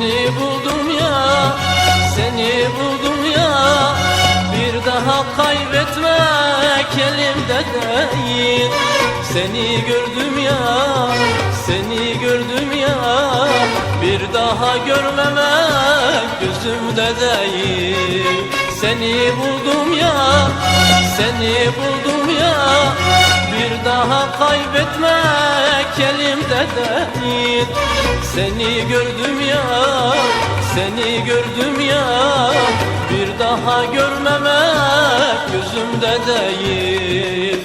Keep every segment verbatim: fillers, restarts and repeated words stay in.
Seni buldum ya, seni buldum ya. Bir daha kaybetmek elimde değil. Seni gördüm ya, seni gördüm ya. Bir daha görmemek gözümde değil. Seni buldum ya, seni buldum ya. Bir daha kaybetmek elimde değil. Seni gördüm ya, seni gördüm ya. Bir daha görmemek gözümde değil.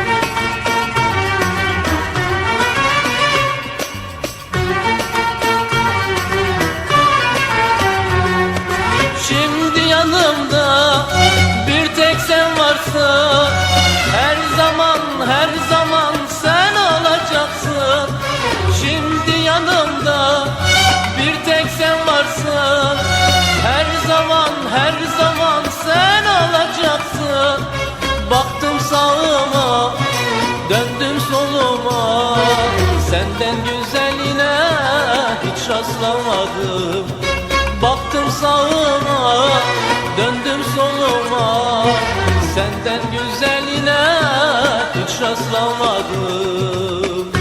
Şimdi yanımda bir tek sen varsın. Her zaman, her zaman sen olacaksın. Şimdi yanımda bir tek sen varsın. Her zaman, her zaman sen olacaksın. Baktım sağıma, döndüm soluma. Senden güzeline hiç rastlamadım. Baktım sağıma, döndüm soluma. Senden güzeline hiç rastlamadım.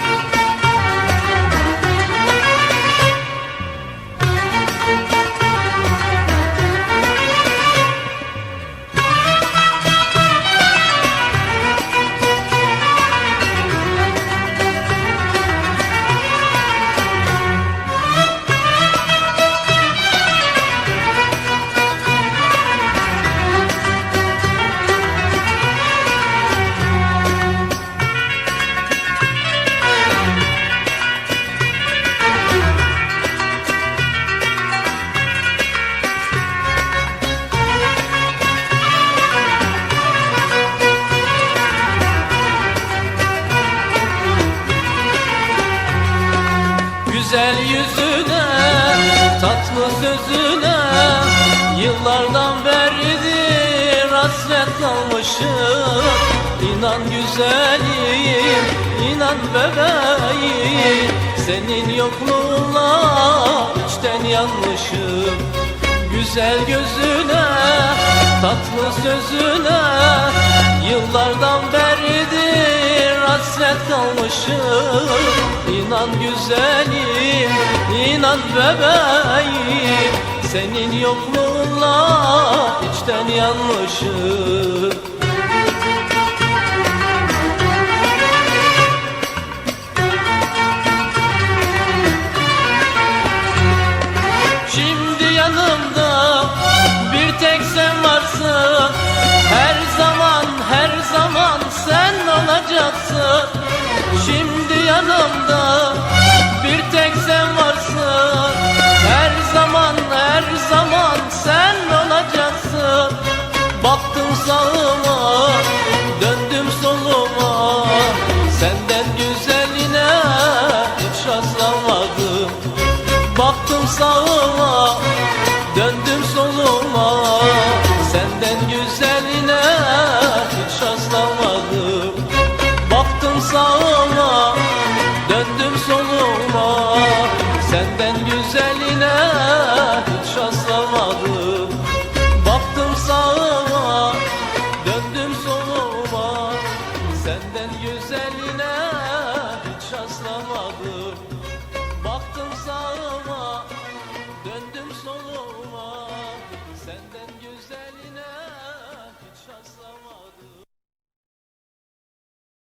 Güzel yüzüne, tatlı sözüne yıllardan beridir hasret kalmışım. İnan güzelim, inan bebeğim, senin yokluğunla içten yanmışım. Güzel gözüne, tatlı sözüne yıllardan beridir hasret kalmışım. İnan güzelim, inan bebeğim, senin yokluğunla içten yanmışım. Şimdi yanımda bir tek sen varsın. Her zaman, her zaman sen olacaksın. Şimdi yanımda bir tek sen varsın. Her zaman, her zaman sen olacaksın. Baktım sağıma, döndüm soluma. Senden güzeline hiç rastlamadım. Baktım sağıma, döndüm soluma. Senden güzeline hiç rastlamadım. Baktım sağıma, döndüm soluma. Senden güzeline hiç rastlamadım. Baktım sağıma, döndüm soluma. Senden güzeline